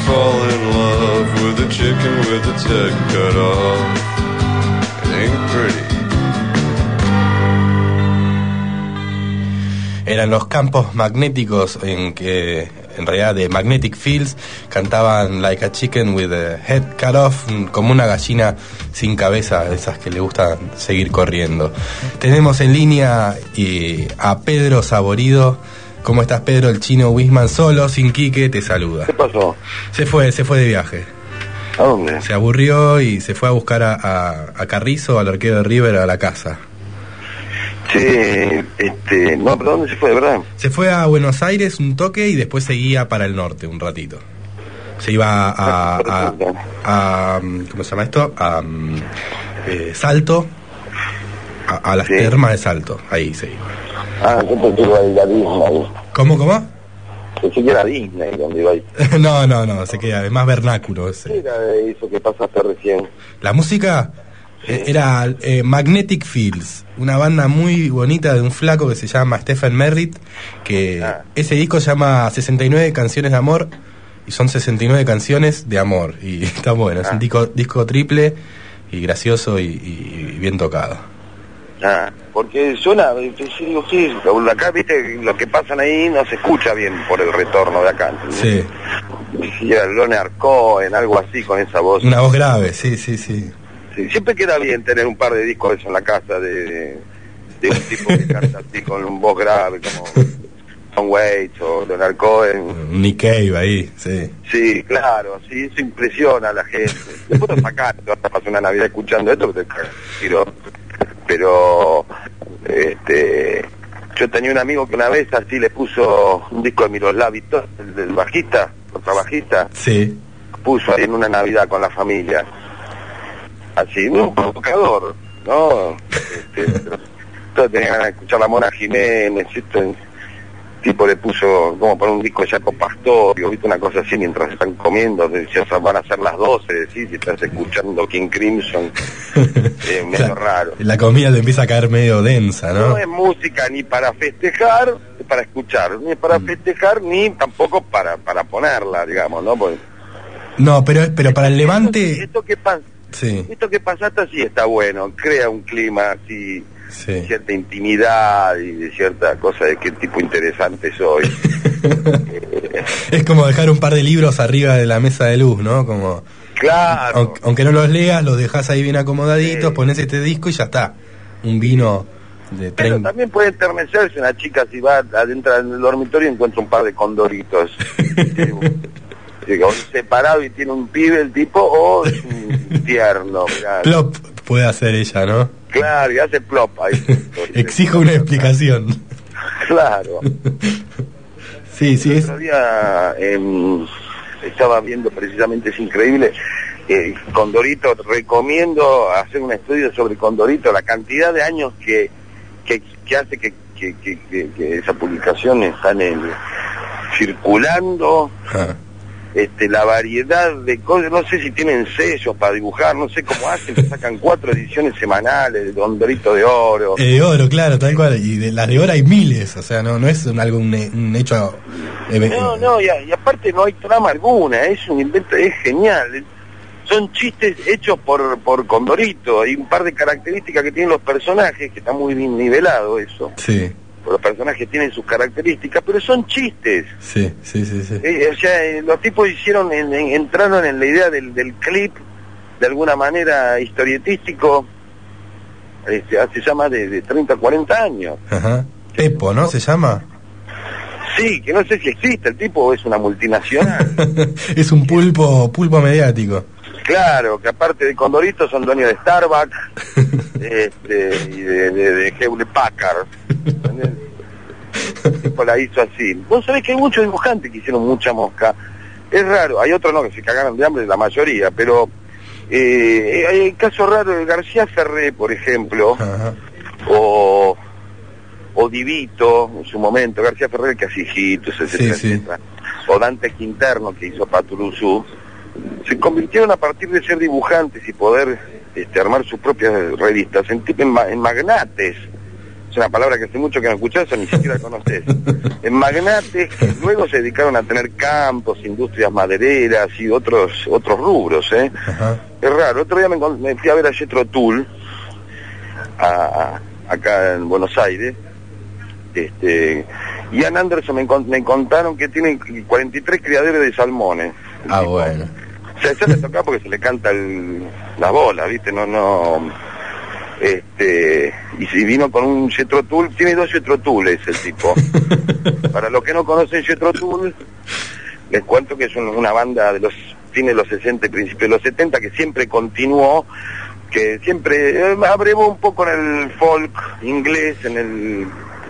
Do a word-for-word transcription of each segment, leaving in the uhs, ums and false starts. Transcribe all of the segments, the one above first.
fall in love with a chicken with its head cut off. It ain't pretty. Eran los campos magnéticos en que, en realidad de Magnetic Fields, cantaban Like a Chicken with a Head Cut Off, como una gallina sin cabeza, de esas que le gustan seguir corriendo. Tenemos en línea y a Pedro Saborido. ¿Cómo estás, Pedro? El Chino Wisman, solo, sin Quique, te saluda. ¿Qué pasó? Se fue, se fue de viaje. ¿A dónde? Se aburrió y se fue a buscar a, a, a Carrizo, al arquero de River, a la casa. Sí, este, no, pero ¿dónde se fue, de verdad? Se fue a Buenos Aires un toque y después seguía para el norte un ratito. Se iba a, a, a, a ¿cómo se llama esto? A eh, Salto, a, a las sí. termas de Salto, ahí se iba. Ah, yo pensé que iba a ir a Disney. ¿Cómo, cómo? Pensé que era Disney donde iba a ir. no, no, no, se queda, es más vernáculo ese. ¿Qué era eso que pasaste recién? La música... Era eh, Magnetic Fields, una banda muy bonita de un flaco que se llama Stephen Merritt, que ah. ese disco se llama sesenta y nueve canciones de amor, y son sesenta y nueve canciones de amor, y está bueno, ah. es un disco, disco triple, y gracioso y, y, y bien tocado. Ah, porque suena, yo digo, sí, acá, viste, lo que pasan ahí no se escucha bien por el retorno de acá. ¿Entendés? Sí. Si era Leonard Cohen, algo así con esa voz. Una voz grave, sí, sí, sí. Sí, siempre queda bien tener un par de discos en la casa de, de un tipo que canta así con un voz grave como Tom Waits o Leonard Cohen. Nick Cave ahí, sí. Sí, claro, sí, eso impresiona a la gente. Después de sacar, te vas a pasar una Navidad escuchando esto, te tiro. Pero, este, yo tenía un amigo que una vez así le puso un disco de Miroslav Vitov, el del bajista, contrabajista. Sí. Puso ahí en una Navidad con la familia. Así, un provocador, ¿no? Este, todos tenían que escuchar la Mona Jiménez, este tipo le puso, como poner un disco de Jaco Pastorio, viste, una cosa así mientras están comiendo, decías, van a ser las doce, decís, y estás escuchando King Crimson, eh, medio o sea, raro. La comida te empieza a caer medio densa, ¿no? No es música ni para festejar, ni para escuchar, ni para mm. festejar, ni tampoco para para ponerla, digamos, ¿no? Porque, no, pero pero para el levante... Esto, esto que pasa... Sí. Esto que pasaste así está bueno, crea un clima así, sí. de cierta intimidad y de cierta cosa de qué tipo interesante soy. eh, es como dejar un par de libros arriba de la mesa de luz, ¿no? Como, claro. Aunque, aunque no los leas, los dejas ahí bien acomodaditos, sí. Pones este disco y ya está. Un vino de Pero treinta... también puede enternecerse una chica si va adentro del dormitorio y encuentra un par de condoritos. Separado y tiene un pibe el tipo, o es un tierno. Claro. Plop puede hacer ella, ¿no? Claro, y hace plop ahí. Exijo una explicación. Claro. Sí, sí. El es... otro día eh, estaba viendo precisamente, es increíble, eh, Condorito, recomiendo hacer un estudio sobre Condorito, la cantidad de años que que, que hace que, que, que, que, que esa publicación está en el, circulando. Ah. Este, la variedad de cosas, no sé si tienen sellos para dibujar, no sé cómo hacen, sacan cuatro ediciones semanales de Condorito de Oro. Eh, de oro, claro, tal cual, y de las de oro hay miles, o sea, no no es un, algo, un, un hecho... Eh, no, no, y, y aparte no hay trama alguna, es un invento, es genial, son chistes hechos por, por Condorito, hay un par de características que tienen los personajes, que está muy bien nivelado eso. Sí. Los personajes tienen sus características, pero son chistes. Sí, sí, sí, sí. Eh, o sea, eh, los tipos hicieron, en, en, entraron en la idea del, del clip, de alguna manera historietístico, este, hace ya más de, de treinta, cuarenta años. Ajá. Pepo, ¿no? ¿Se llama? Sí, que no sé si existe, el tipo es una multinacional. Es un pulpo, pulpo mediático. Claro, que aparte de Condorito son dueños de Starbucks este, y de, de, de Hewlett Packard. El tipo la hizo así. Vos sabés que hay muchos dibujantes que hicieron mucha mosca. Es raro, hay otros no, que se cagaron de hambre, la mayoría, pero eh, hay el caso raro de García Ferré, por ejemplo, o, o Divito, en su momento, García Ferré, que hacía hijitos, etcétera, sí, etcétera. Sí. O Dante Quinterno, que hizo Paturuzú, se convirtieron a partir de ser dibujantes y poder este, armar sus propias revistas en, en, en magnates. es una palabra que hace mucho que no escuchás o ni siquiera conoces. En magnates que luego se dedicaron a tener campos, industrias madereras y otros otros rubros, ¿eh? Ajá. Es raro. Otro día me, me fui a ver a Jethro Tull, a, a, acá en Buenos Aires, este, y Ian Anderson me, me contaron que tiene cuarenta y tres criaderos de salmones. Ah, tipo. bueno. O sea, ya le toca porque se le canta el, la bola, ¿viste? No, no... Este, y si vino con un Jethro Tull, tiene dos Jethro Tulles el tipo. Para los que no conocen Jethro Tull, les cuento que es un, una banda de los fines de los sesenta y principios de los setenta que siempre continuó, que siempre eh, abrevó un poco en el folk inglés, en el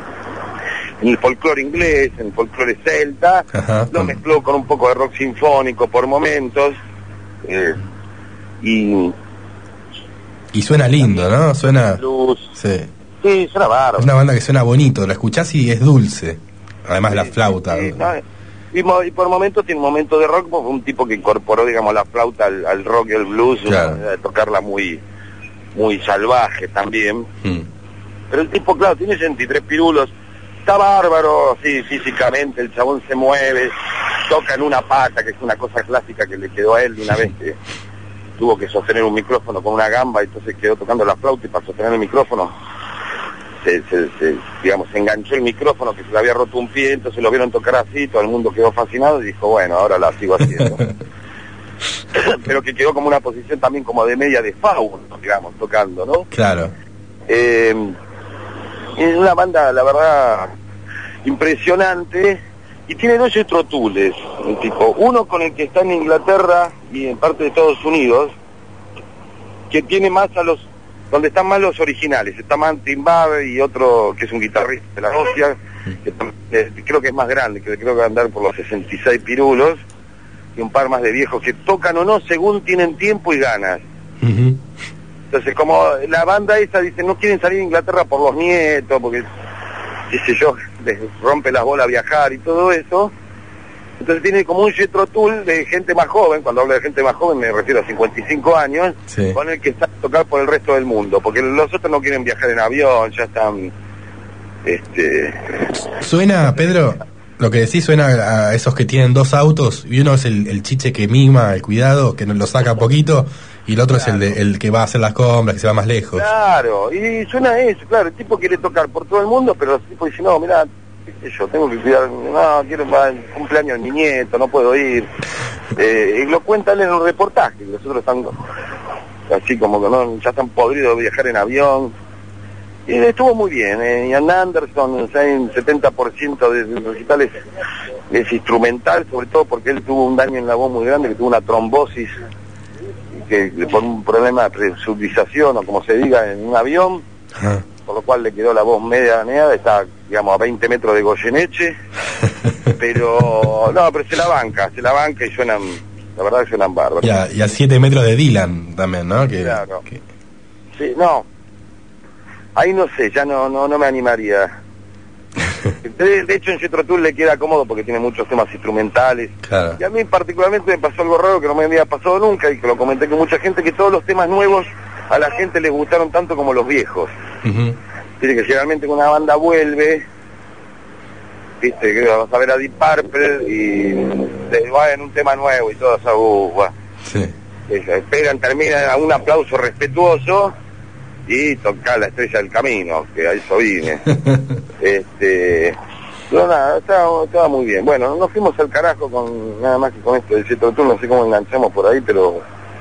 en el folclore inglés, en el folclore celta. Ajá, lo mezcló con un poco de rock sinfónico por momentos, eh, y y suena lindo, ¿no? Suena... Blues. Sí. Sí, suena bárbaro. Es una banda que suena bonito, la escuchás y es dulce. Además sí, la flauta. Sí, no, y, y por momentos tiene un momento de rock, un tipo que incorporó, digamos, la flauta al, al rock y al blues, claro. Una manera de tocarla muy muy salvaje también. Hmm. Pero el tipo, claro, tiene sesenta y tres pirulos, está bárbaro, sí, físicamente, el chabón se mueve, toca en una pata, que es una cosa clásica que le quedó a él de una vez que tuvo que sostener un micrófono con una gamba, y entonces quedó tocando la flauta, y para sostener el micrófono se, se, se, digamos, se enganchó el micrófono, que se le había roto un pie, entonces lo vieron tocar así, todo el mundo quedó fascinado y dijo, bueno, ahora la sigo haciendo. Pero que quedó como una posición también como de media de fauno, digamos, tocando, ¿no? Claro. Eh, es una banda, la verdad, impresionante. Y tiene dos Jethro Tulles, el tipo, uno con el que está en Inglaterra y en parte de Estados Unidos, que tiene más a los, donde están más los originales, está más Tim Babe y otro que es un guitarrista de la hostia, que eh, creo que es más grande, que creo que va a andar por los sesenta y seis pirulos, y un par más de viejos que tocan o no según tienen tiempo y ganas. Uh-huh. Entonces, como la banda esa dice, no quieren salir de Inglaterra por los nietos, porque, qué sé yo, les rompe las bolas viajar y todo eso. Entonces tiene como un Jethro Tull de gente más joven. Cuando hablo de gente más joven me refiero a cincuenta y cinco años, sí. Con el que está a tocar por el resto del mundo, porque los otros no quieren viajar en avión, ya están... este Suena, Pedro, lo que decís suena a esos que tienen dos autos, y uno es el, el chiche que mima, el cuidado, que nos lo saca poquito, y el otro claro. es el, de, el que va a hacer las compras, que se va más lejos. Claro, y suena eso, claro, el tipo quiere tocar por todo el mundo, pero el tipo dice, no, mira, yo tengo que cuidar, no, quiero para el cumpleaños de mi nieto, no puedo ir. Eh, y lo cuentan en un reportaje, los otros están así como que no, ya están podridos de viajar en avión. Y estuvo muy bien, eh, Ian Anderson, o sea, en setenta por ciento de los recitales es instrumental, sobre todo porque él tuvo un daño en la voz muy grande, que tuvo una trombosis, que por un problema de presurización o como se diga en un avión, ajá. Por lo cual le quedó la voz media dañada, está, digamos, a veinte metros de Goyeneche, pero no, pero se la banca, se la banca y suenan, la verdad que suenan bárbaros. Y a, y a siete metros de Dylan también, ¿no? Que, claro. Que... Sí, no, ahí no sé, ya no, no, no me animaría. De, de hecho en Jethro Tull le queda cómodo porque tiene muchos temas instrumentales, claro. Y a mí particularmente me pasó algo raro que no me había pasado nunca y que lo comenté con mucha gente, que todos los temas nuevos a la gente les gustaron tanto como los viejos. Uh-huh. Dice que generalmente una banda vuelve, viste, que vas a ver a Deep Purple y te va en un tema nuevo y todo eso, uh, uh, sí. Esperan, terminan a un aplauso respetuoso y tocar La Estrella del Camino, que a eso vine. este, pero nada, estaba, estaba muy bien. Bueno, nos fuimos al carajo con nada más que con esto del Jethro Tull, no sé cómo enganchamos por ahí, pero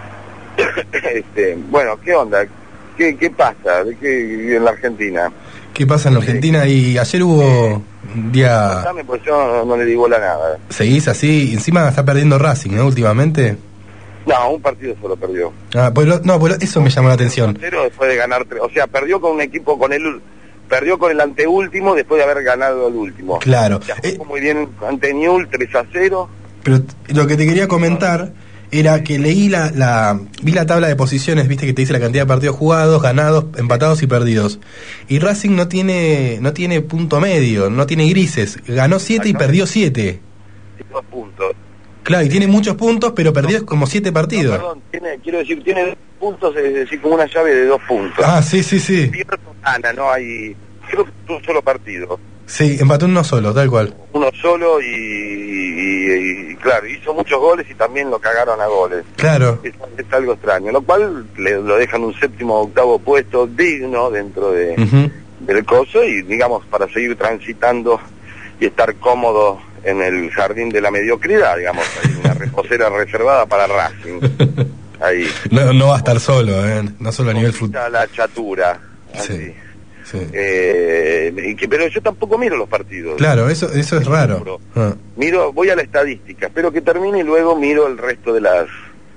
este, bueno, ¿qué onda? ¿Qué, qué pasa? ¿De qué en la Argentina? ¿Qué pasa en la Argentina? Y ayer hubo un día... Contame, pues yo no, no le digo la nada. ¿Seguís así? Encima está perdiendo Racing, ¿no? Últimamente. No, un partido solo perdió. Ah, pues lo, no, pues eso me llamó la atención. Pero después de ganar, o sea, perdió con un equipo, con el perdió con el anteúltimo después de haber ganado el último. Claro. Ya jugó eh, muy bien ante Newell's, tres a cero. Pero lo que te quería comentar era que leí la, la vi la tabla de posiciones, viste que te dice la cantidad de partidos jugados, ganados, empatados y perdidos. Y Racing no tiene no tiene punto medio, no tiene grises. Ganó siete y perdió siete. Dos puntos. Claro, y tiene muchos puntos, pero perdió como siete partidos. No, perdón, tiene, quiero decir, tiene dos puntos, es decir, como una llave de dos puntos. Ah, sí, sí, sí. Pierdo, gana, no hay... creo que tuvo un solo partido. Sí, empató uno solo, tal cual. Uno solo y, y, y claro, hizo muchos goles y también lo cagaron a goles. Claro. Es, es algo extraño, lo cual le, lo dejan un séptimo o octavo puesto digno dentro de, Uh-huh. del coso y digamos para seguir transitando y estar cómodo en el jardín de la mediocridad, digamos, hay una reposera reservada para Racing. Ahí. No, no va a estar solo, ¿eh? No solo a nivel fútbol. La chatura. Sí. Así. Sí. Eh, y que, pero yo tampoco miro los partidos. Claro, eso eso es raro. Ah. Miro, voy a la estadística, espero que termine y luego miro el resto de las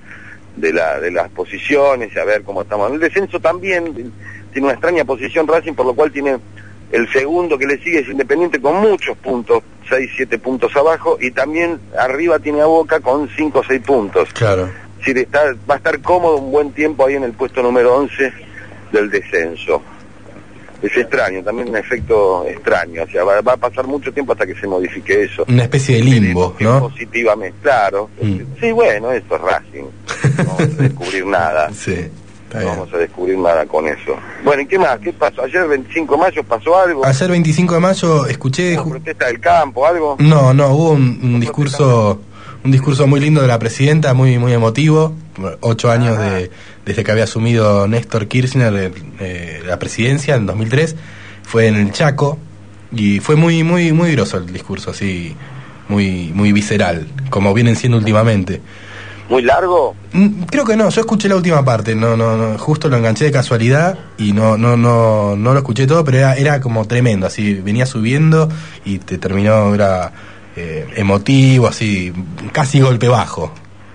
de la de las posiciones y a ver cómo estamos. El descenso también tiene una extraña posición Racing, por lo cual tiene el segundo que le sigue es Independiente con muchos puntos, seis, siete puntos abajo, y también arriba tiene a Boca con cinco o seis puntos. Claro. Es decir, está, va a estar cómodo un buen tiempo ahí en el puesto número once del descenso. Es extraño, también un efecto extraño, o sea, va, va a pasar mucho tiempo hasta que se modifique eso. Una especie de limbo, ¿no? Positivamente, claro. Mm. Sí, bueno, esto es Racing. No vamos a descubrir nada. Sí, está No bien. vamos a descubrir nada con eso. Bueno, ¿y qué más? ¿Qué pasó? Ayer veinticinco de mayo pasó algo. Ayer veinticinco de mayo escuché... ¿Hubo protesta del campo, algo? No, no, hubo un, un discurso un discurso muy lindo de la presidenta, muy muy emotivo. Ocho años Ah. de, desde que había asumido Néstor Kirchner eh, eh, la presidencia en dos mil tres, fue en el Chaco y fue muy muy muy groso el discurso, así muy muy visceral, como vienen siendo últimamente. ¿Muy largo? Mm, Creo que no, yo escuché la última parte, no, no, no, justo lo enganché de casualidad y no, no, no, no lo escuché todo, pero era, era como tremendo, así venía subiendo y te terminó, era eh, emotivo, así, casi golpe bajo.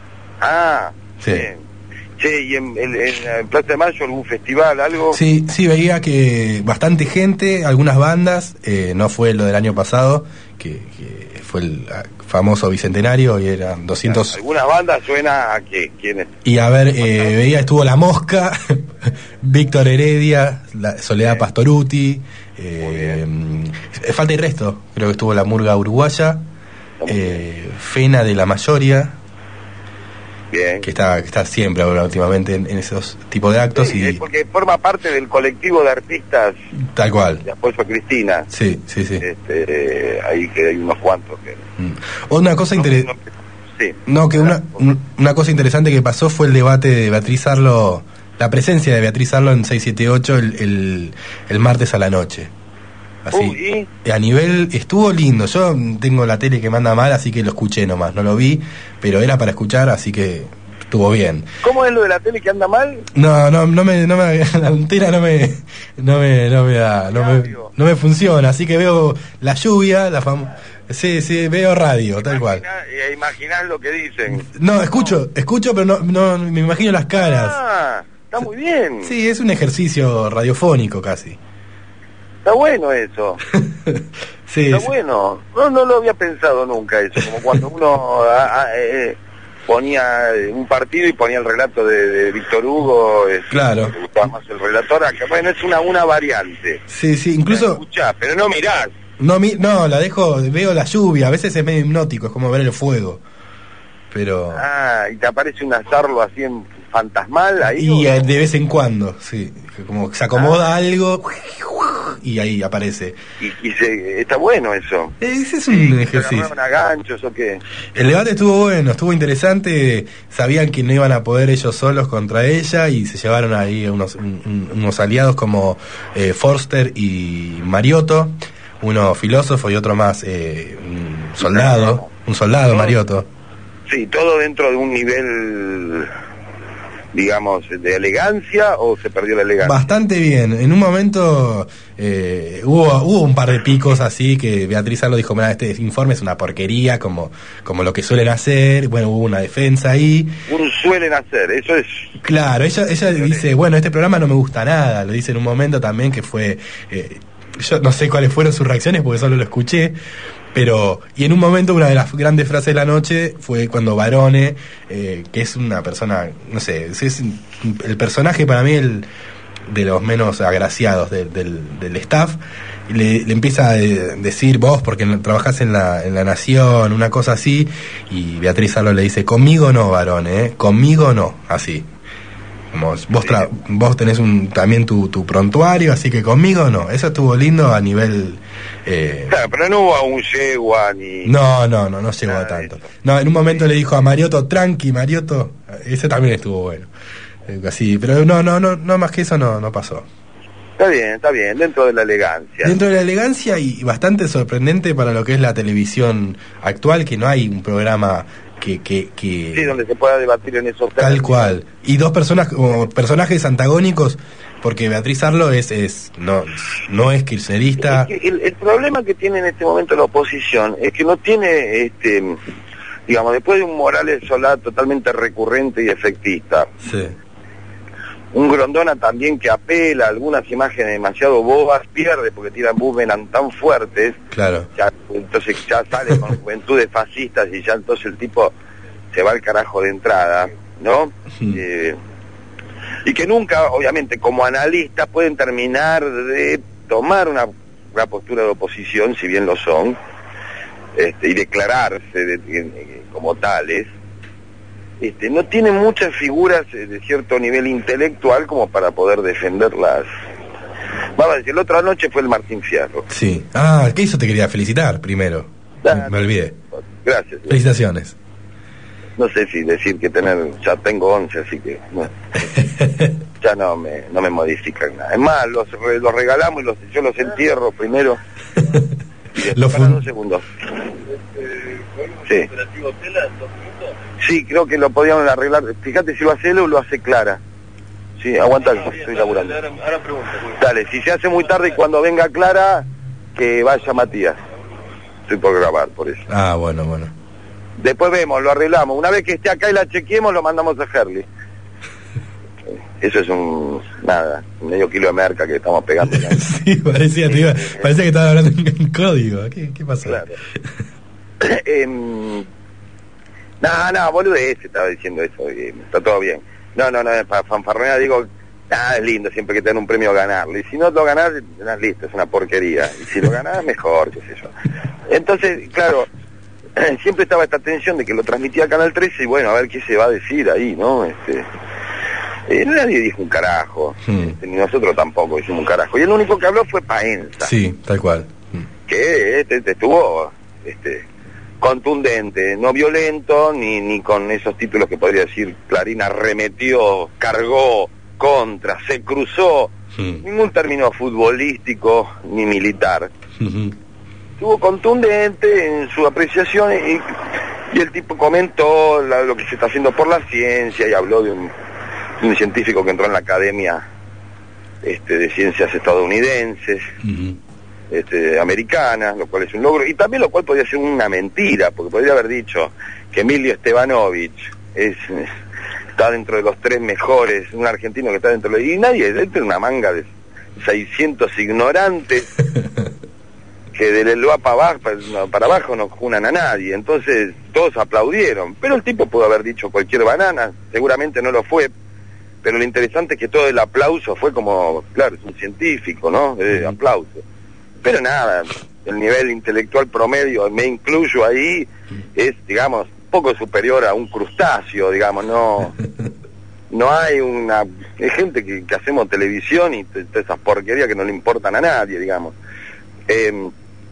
Ah, Sí. bien. Che, ¿y en, en, en Plaza de Mayo algún festival, algo? Sí, sí, veía que bastante gente, algunas bandas, eh, no fue lo del año pasado, que, que fue el ah, famoso Bicentenario y eran doscientos... ¿Algunas bandas suena a que quiénes? Y a ver, eh, veía, estuvo La Mosca, Víctor Heredia, la Soledad Pastoruti, eh, eh, falta y resto, creo que estuvo La Murga Uruguaya, eh, Fena de La Mayoría, Bien. que está, que está siempre ahora últimamente en, en esos tipos de actos, Sí, y es porque forma parte del colectivo de artistas tal cual. de Apoyo a Cristina. Sí, sí, sí. Este, eh, ahí que hay unos cuantos que... Mm. Una cosa interesante... No, no, sí. No, que una, un- una cosa interesante que pasó fue el debate de Beatriz Arlo, la presencia de Beatriz Arlo en seiscientos setenta y ocho el, el, el martes a la noche. Así. Uy, Y a nivel, estuvo lindo. Yo tengo la tele que manda mal, así que lo escuché nomás, no lo vi, pero era para escuchar, así que estuvo bien. ¿Cómo es lo de la tele que anda mal? No, no, no me, no me, la antena no me, no me, no me da, no me, no me funciona, así que veo la lluvia, la fam sí, sí, veo radio, tal cual. Imaginá- eh, imaginás lo que dicen. No, escucho, escucho, pero no, no me imagino las caras. Ah, está muy bien. Sí, es un ejercicio radiofónico casi. Está bueno eso. Sí, Está sí. bueno. No, no lo había pensado nunca eso. Como cuando uno ah, ah, eh, ponía un partido y ponía el relato de, de Víctor Hugo. Es, Claro. Me gustaba más el relator. Acá, bueno, es una, una variante. Sí, sí, incluso Escuchás, pero no mirás. no mi, no, la dejo, veo la lluvia, a veces es medio hipnótico, es como ver el fuego. Pero Ah, y te aparece un azarlo así en fantasmal ahí. y ¿o eh, no? de vez en cuando, sí, que como que se acomoda algo y ahí aparece. Y, y se, está bueno eso. Ese es un ¿Se ejercicio. agarraron a ganchos o qué? El debate estuvo bueno, estuvo interesante. Sabían que no iban a poder ellos solos contra ella y se llevaron ahí unos, un- un- unos aliados como eh, Forster y Mariotto, uno filósofo y otro más eh, un soldado, un soldado Mariotto. Sí, todo dentro de un nivel, digamos, de elegancia, o se perdió la elegancia. Bastante bien. En un momento eh, hubo hubo un par de picos así que Beatriz Arlo dijo, mira, este informe es una porquería, como, como lo que suelen hacer. Bueno, hubo una defensa ahí. Un suelen hacer, eso es. Claro, ella ella dice, bueno, este programa no me gusta nada. Lo dice en un momento también que fue... eh, yo no sé cuáles fueron sus reacciones porque solo lo escuché. Pero, y en un momento una de las grandes frases de la noche fue cuando Barone, eh, que es una persona, no sé, es, es el personaje para mí el de los menos agraciados de- del, del staff, y le, le empieza a de- decir vos porque no- trabajás en la, en la Nación, una cosa así, y Beatriz Arlo le dice, conmigo no, Barone, ¿eh? Conmigo no, así. Vos, vos, tra- vos tenés un, también tu, tu prontuario, así que conmigo no. Eso estuvo lindo a nivel... Eh... Claro, pero no hubo un yegua ni... No, no, no, no llegó a tanto. No, en un momento le dijo a Mariotto, tranqui, Mariotto. Ese también estuvo bueno. Eh, así, pero no, no, no, no más que eso no, no pasó. Está bien, está bien, dentro de la elegancia. Dentro de la elegancia y bastante sorprendente para lo que es la televisión actual, que no hay un programa... Que, que, que... Sí, donde se pueda debatir en esos tal términos. Cual. Y dos personas como personajes antagónicos, porque Beatriz Arlo es, es no, no es kirchnerista. Es que el, el problema que tiene en este momento la oposición es que no tiene, este, digamos, después de un Morales Solá totalmente recurrente y efectista, sí. Un Grondona también que apela a algunas imágenes demasiado bobas, pierde porque tiran boomerang tan fuertes. Claro. Ya, entonces ya sale con juventudes fascistas y ya entonces el tipo se va al carajo de entrada, ¿no? Sí. Eh, y que nunca, obviamente, como analistas pueden terminar de tomar una, una postura de oposición, si bien lo son, este, y declararse de, de, como tales. Este, no tiene muchas figuras de cierto nivel intelectual como para poder defenderlas. Vamos a decir, la otra noche fue el Martín Fierro. Sí. Ah, ¿qué hizo? Te quería felicitar primero. Ah, me, me olvidé. Gracias. Felicitaciones. No sé si decir que tener, ya tengo once, así que bueno, ya no me no me modifican nada. Es más, los, los regalamos y los, yo los entierro primero. Y Lo para fun... dos segundos. Sí. Sí, creo que lo podíamos arreglar. Fíjate si lo hace él o lo hace Clara. Sí, aguanta, estoy laburando. Dale, si se hace muy tarde y cuando venga Clara, que vaya Matías. Estoy por grabar, por eso. Ah, bueno, bueno. Después vemos, lo arreglamos. Una vez que esté acá y la chequeemos, lo mandamos a Herley. Eso es un... nada, medio kilo de merca que estamos pegando. Sí, parecía, te iba, parecía que estaba hablando en, en código. ¿Qué, qué pasó? Claro. eh, no, no, boludez, estaba diciendo eso. Eh, está todo bien. No, no, no, para fanfarronera digo, ah, es lindo siempre que te dan un premio ganarlo. Y si no lo ganás, no, listo, es una porquería. Y si lo ganás, mejor, qué sé yo. Entonces, claro, siempre estaba esta tensión de que lo transmitía Canal trece y bueno, a ver qué se va a decir ahí, ¿no? Este... Eh, nadie dijo un carajo, hmm. este, ni nosotros tampoco dijimos un carajo. Y el único que habló fue Paenza. Sí, tal cual. Hmm. Que este, este estuvo este, contundente, no violento, ni, ni con esos títulos que podría decir Clarín arremetió, cargó, contra, se cruzó. Hmm. Ningún término futbolístico ni militar. Hmm. Estuvo contundente en su apreciación y, y el tipo comentó la, lo que se está haciendo por la ciencia y habló de un... un científico que entró en la Academia este, de Ciencias estadounidenses, uh-huh. este, americanas, lo cual es un logro, y también lo cual podría ser una mentira, porque podría haber dicho que Emilio Estebanovich es, está dentro de los tres mejores, un argentino que está dentro de los... y nadie, dentro de una manga de seiscientos ignorantes que del Eloa para abajo, para abajo no junan a nadie, entonces todos aplaudieron, pero el tipo pudo haber dicho cualquier banana, seguramente no lo fue, pero lo interesante es que todo el aplauso fue como, claro, es un científico, ¿no? Eh, aplauso. Pero nada, el nivel intelectual promedio, me incluyo ahí, es, digamos, poco superior a un crustáceo, digamos, no no hay una... Hay gente que, que hacemos televisión y todas esas porquerías que no le importan a nadie, digamos. Eh,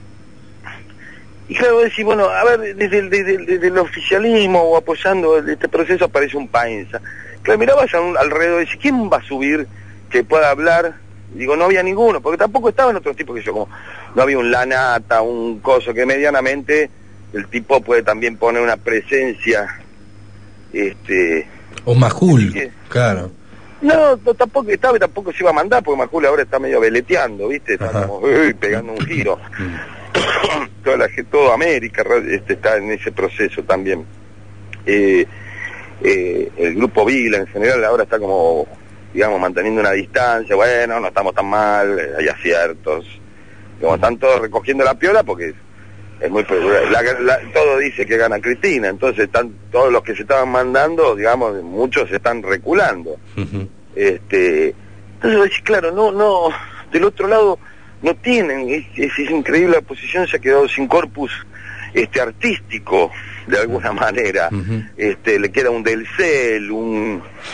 y claro, decir, bueno, a ver, desde el, desde, el, desde el oficialismo o apoyando este proceso aparece un Paenza. Claro, mirabas alrededor y decís, ¿quién va a subir que pueda hablar? Y digo, no había ninguno, porque tampoco estaban otros tipos que yo, como no había un Lanata, un coso, que medianamente el tipo puede también poner una presencia, este... O Majul, que, claro. No, no, tampoco estaba y tampoco se iba a mandar, porque Majul ahora está medio veleteando, ¿viste? Está Ajá. como, uy, pegando un giro. Toda la gente, toda América este, está en ese proceso también. Eh... Eh, el grupo Vila en general ahora está como, digamos, manteniendo una distancia, bueno, no estamos tan mal, eh, hay aciertos, como están todos recogiendo la piola porque es, es muy la, la, todo dice que gana Cristina, entonces están todos los que se estaban mandando, digamos, muchos se están reculando. Uh-huh. este entonces claro, no, no, del otro lado no tienen, es, es, es increíble, la oposición se ha quedado sin corpus este artístico de alguna manera. Uh-huh. este le queda un Delcel, un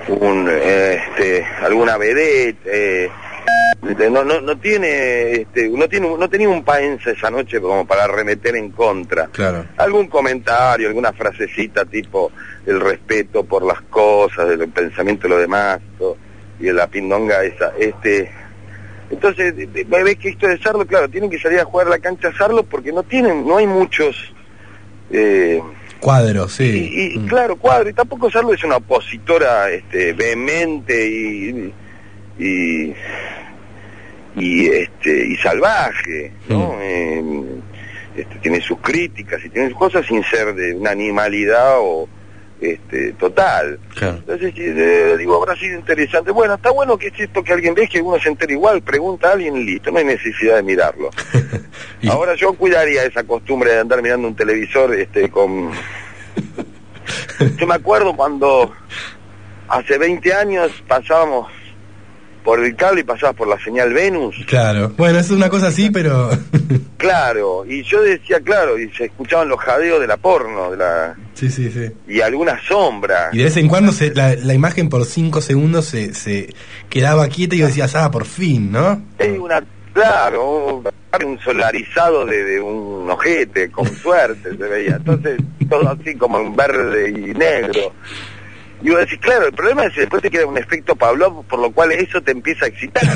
un eh, este, alguna vedette, eh, no, no, no tiene, este, no tiene, no tenía un paense esa noche como para arremeter en contra. Claro. Algún comentario, alguna frasecita tipo el respeto por las cosas, el pensamiento de lo demás, todo, y de la pindonga esa, este, entonces ves que esto de Sarlo, claro, tienen que salir a jugar la cancha a Sarlo porque no tienen, no hay muchos eh, cuadros, sí. Y, y mm. claro, cuadro, y tampoco Sarlo es una opositora este, vehemente y, y y este y salvaje, ¿no? Mm. Eh, este, tiene sus críticas y tiene sus cosas sin ser de una animalidad o este total. Claro. Entonces eh, digo, habrá sido interesante. Bueno, está bueno que es esto que alguien ve, que uno se entere igual, pregunta a alguien, listo, no hay necesidad de mirarlo. y... Ahora yo cuidaría esa costumbre de andar mirando un televisor este con... Yo me acuerdo cuando hace veinte años pasábamos por el cable y pasabas por la señal Venus. Claro, bueno, es una cosa así, pero... Claro, y yo decía, claro, y se escuchaban los jadeos de la porno, de la... Sí, sí, sí. Y alguna sombra. Y de vez en cuando se, la, la imagen por cinco segundos se, se quedaba quieta y yo decías, ah, por fin, ¿no? Es una... Claro, un solarizado de, de un ojete, con suerte se veía. Entonces, todo así como en verde y negro. Y vos decís, claro, el problema es que después te queda un efecto Pavlov, por lo cual eso te empieza a excitar.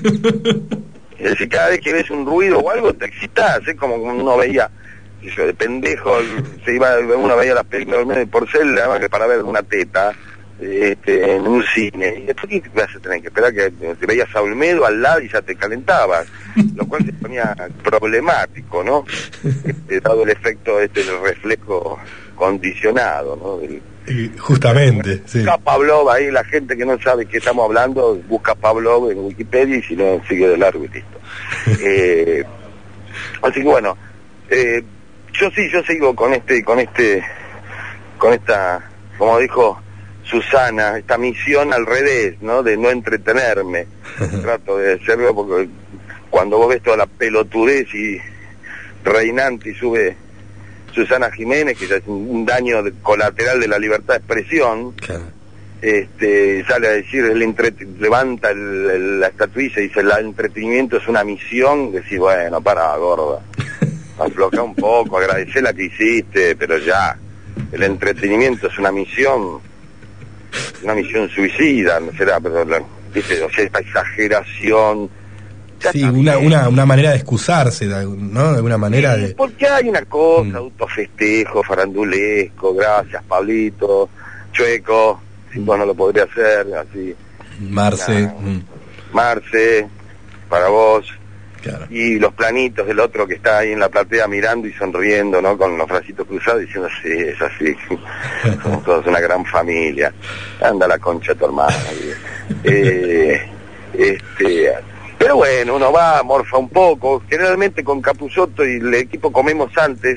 Es decir, cada vez que ves un ruido o algo te excitas, es como uno veía, yo de pendejo, se iba, uno veía las películas de Porcel, además que para ver una teta, este, en un cine. Y después, ¿qué vas a tener que esperar? Que te veías a Olmedo al lado y ya te calentabas, lo cual se ponía problemático, ¿no? Este, dado el efecto este del reflejo condicionado, ¿no? Del, Y justamente, sí. Busca Pavlov ahí, la gente que no sabe qué estamos hablando, busca Pavlov en Wikipedia y si no, sigue de largo y listo. eh, así que bueno, eh, yo sí, yo sigo con este, con este, con esta, como dijo Susana, esta misión al revés, ¿no? De no entretenerme. Trato de hacerlo porque cuando vos ves toda la pelotudez y reinante y sube Susana Jiménez, que ya es un daño colateral de la libertad de expresión, claro. este sale a decir, el entre, levanta el, el, la estatuilla y dice, el entretenimiento es una misión, decís, bueno, para, gorda, afloja un poco, agradecé la que hiciste, pero ya, el entretenimiento es una misión, una misión suicida, no será, pero, ¿viste? O sea, esta exageración... Ya sí, una, una una manera de excusarse, ¿no? De alguna manera sí, de... porque hay una cosa, mm. autofestejo, farandulesco, gracias, Pablito, Chueco, si vos no lo podría hacer, así. Marce. Nah, mm. Marce, para vos. Claro. Y los planitos del otro que está ahí en la platea mirando y sonriendo, ¿no? Con los bracitos cruzados diciendo, sí, es así, somos todos una gran familia. Anda la concha de tu hermana. eh, este... Pero bueno, uno va, morfa un poco. Generalmente con Capusotto y el equipo comemos antes.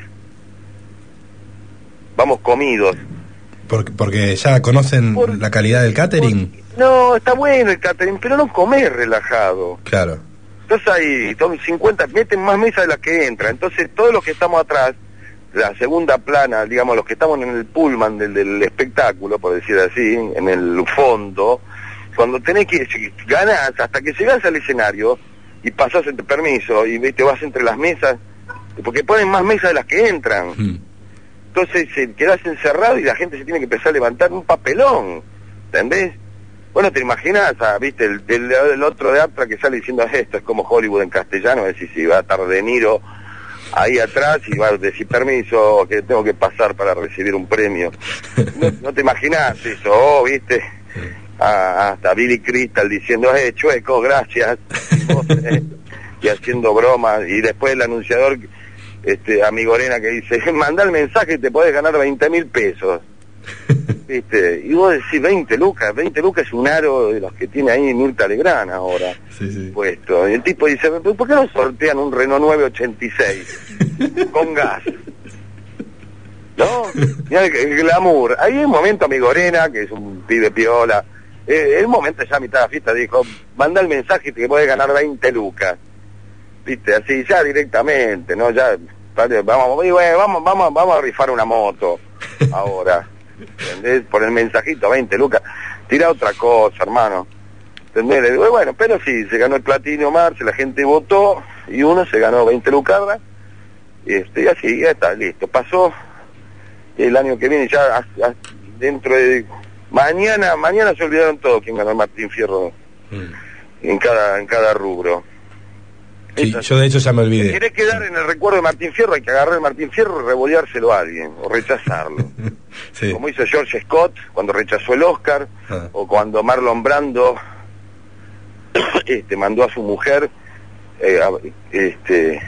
Vamos comidos. Porque, porque ya conocen por, la calidad del catering. Por, no, está bueno el catering, pero no comer relajado. Claro. Entonces ahí, son cincuenta, meten más mesas de las que entran. Entonces todos los que estamos atrás, la segunda plana, digamos, los que estamos en el pullman del, del espectáculo, por decir así, en el fondo... Cuando tenés que, si ganás, hasta que llegás al escenario y pasás el permiso y te vas entre las mesas, porque ponen más mesas de las que entran. Mm. Entonces eh, quedás encerrado y la gente se tiene que empezar a levantar un papelón, ¿entendés? Bueno, te imaginás, ah, viste, el, el, el otro de Aptra que sale diciendo esto es como Hollywood en castellano, es decir, si va a estar De Niro ahí atrás y va a decir permiso, que tengo que pasar para recibir un premio. No, no te imaginás eso, oh, viste... Ah, hasta Billy Crystal diciendo, eh, Chueco, gracias, vos, eh, y haciendo bromas, y después el anunciador, este, Amigorena, que dice, manda el mensaje y te podés ganar veinte mil pesos, viste, y vos decís veinte lucas, veinte lucas es un aro de los que tiene ahí Mirta Legrand ahora, sí, sí. puesto, y el tipo dice, ¿por qué no sortean un Renault nueve ochenta y seis con gas? ¿No? Mirá el, el glamour, ahí hay un momento Amigorena, que es un pibe piola, Eh, el momento ya a mitad de la fiesta dijo, manda el mensaje y te podés ganar veinte lucas, viste, así ya directamente, ¿no? Ya, vale, vamos, vamos, vamos, vamos a rifar una moto ahora, ¿entendés? Por el mensajito, veinte lucas. tirá otra cosa, hermano. ¿Entendés? Le digo, bueno, pero sí, se ganó el Platino Marce, la gente votó, y uno se ganó veinte lucardas, este, y así, ya está, listo. Pasó el año que viene, ya a, a, dentro de... Mañana, mañana se olvidaron todos quién ganó el Martín Fierro mm. en cada en cada rubro. Sí, Entonces, yo de hecho ya me olvidé. Si querés quedar en el recuerdo de Martín Fierro, hay que agarrar el Martín Fierro y revoleárselo a alguien, o rechazarlo. Sí. Como hizo George Scott cuando rechazó el Oscar, ah. o cuando Marlon Brando este mandó a su mujer, eh, a, este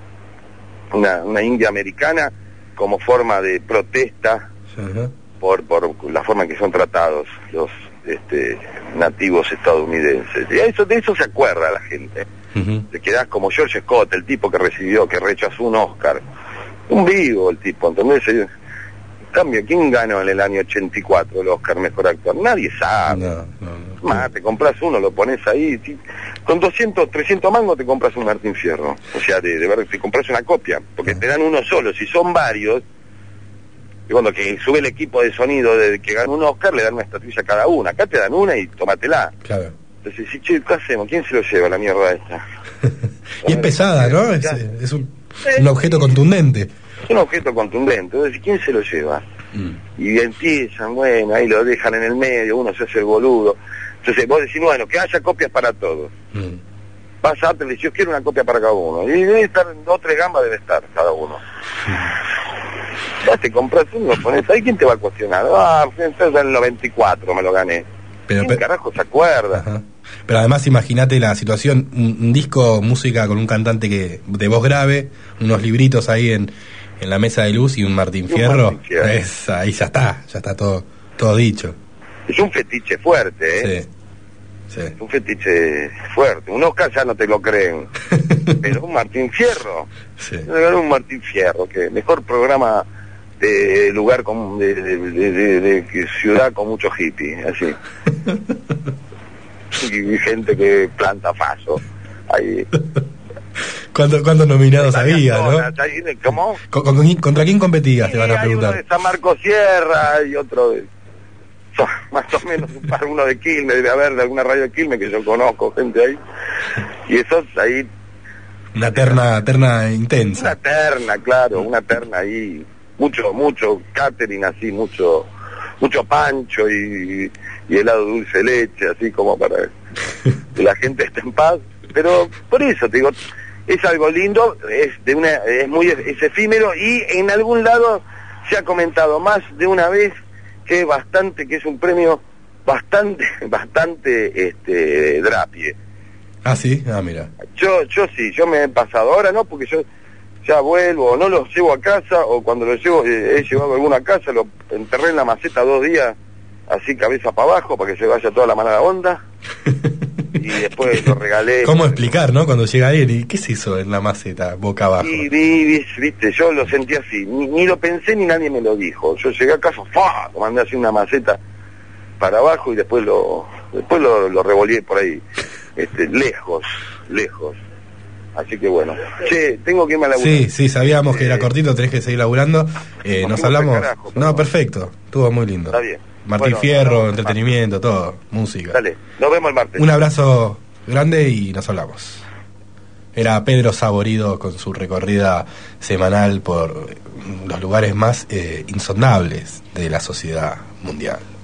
una, una india americana, como forma de protesta uh-huh. por por la forma en que son tratados los este nativos estadounidenses. Y eso, de eso se acuerda la gente. Uh-huh. Te quedás como George Scott, el tipo que recibió, que rechazó un Oscar. Un vivo el tipo, ¿entendés? En cambio, ¿quién ganó en el año ochenta y cuatro el Oscar Mejor Actor? Nadie sabe. No, no, no. Más, te compras uno, lo pones ahí, con doscientos, trescientos mangos te compras un Martín Fierro. O sea, de, de verdad, te compras una copia, porque uh-huh. te dan uno solo. Si son varios, y cuando que sube el equipo de sonido de que gana un Oscar, le dan una estatuilla a cada una. Acá te dan una y tómatela. Claro. Entonces, sí, che, ¿qué hacemos? ¿Quién se lo lleva la mierda esta? Y es pesada, ¿no? Es, es un, un objeto contundente. Es un objeto contundente. Entonces, ¿quién se lo lleva? Mm. Y empiezan, bueno, ahí lo dejan en el medio, uno se hace el boludo. Entonces, vos decís, bueno, que haya copias para todos. Mm. Vas a Apple y yo quiero una copia para cada uno. Y debe estar en dos o tres gamas, debe estar cada uno. Mm. Ya te compras uno, lo pones ahí, ¿quién te va a cuestionar? Ah, entonces en el noventa y cuatro me lo gané. Pero, ¿quién pero, carajo se acuerda? Ajá. Pero además imagínate la situación, un, un disco, música con un cantante que de voz grave, unos libritos ahí en, en la mesa de luz y un Martín y Fierro, un Martín Fierro. Es, ahí ya está, ya está todo todo dicho. Es un fetiche fuerte, ¿eh? Sí. Sí. Es un fetiche fuerte. Un Oscar ya no te lo creen, pero un Martín Fierro, sí. Un Martín Fierro, que mejor programa de lugar con, de, de, de, de, de, de ciudad con muchos hippies, así. Y gente que planta faso ahí. ¿Cuántos cuánto nominados había, no? Ahí, ¿cómo? ¿Con, con, ¿Contra quién competías? Sí, te van a preguntar. Hay uno de San Marcos Sierra y otro de... So, más o menos uno de Quilmes, debe haber de alguna radio de Quilmes que yo conozco, gente ahí. Y esos ahí... Una terna, terna intensa. Una terna, claro, una terna ahí. Mucho, mucho catering así, mucho... mucho pancho y, y helado dulce leche, así como para que la gente esté en paz. Pero por eso te digo, es algo lindo, es de una es muy es efímero, y en algún lado se ha comentado más de una vez que bastante que es un premio bastante bastante este drapie. Ah, sí, ah, mira. Yo yo sí, yo me he pasado, ahora no, porque yo ya vuelvo, o no los llevo a casa, o cuando los llevo, eh, he llevado alguno a casa, lo enterré en la maceta dos días, así cabeza para abajo, para que se vaya toda la manada onda, y después lo regalé. ¿Cómo explicar, no? Cuando llega alguien, ¿y qué se hizo en la maceta, boca abajo? Y vi, viste, yo lo sentí así, ni, ni lo pensé ni nadie me lo dijo. Yo llegué a casa, ¡fua! Lo mandé así una maceta para abajo y después lo después lo, lo revolví por ahí, este, lejos, lejos. Así que bueno, che, tengo que irme a laburar. Sí, sí, sabíamos eh, que era cortito, tenés que seguir laburando. Eh, nos hablamos. Carajo, no, perfecto, estuvo muy lindo. Está bien. Martín bueno, Fierro, no, entretenimiento, todo, música. Dale, nos vemos el martes. Un abrazo grande y nos hablamos. Era Pedro Saborido con su recorrida semanal por los lugares más eh, insondables de la sociedad mundial.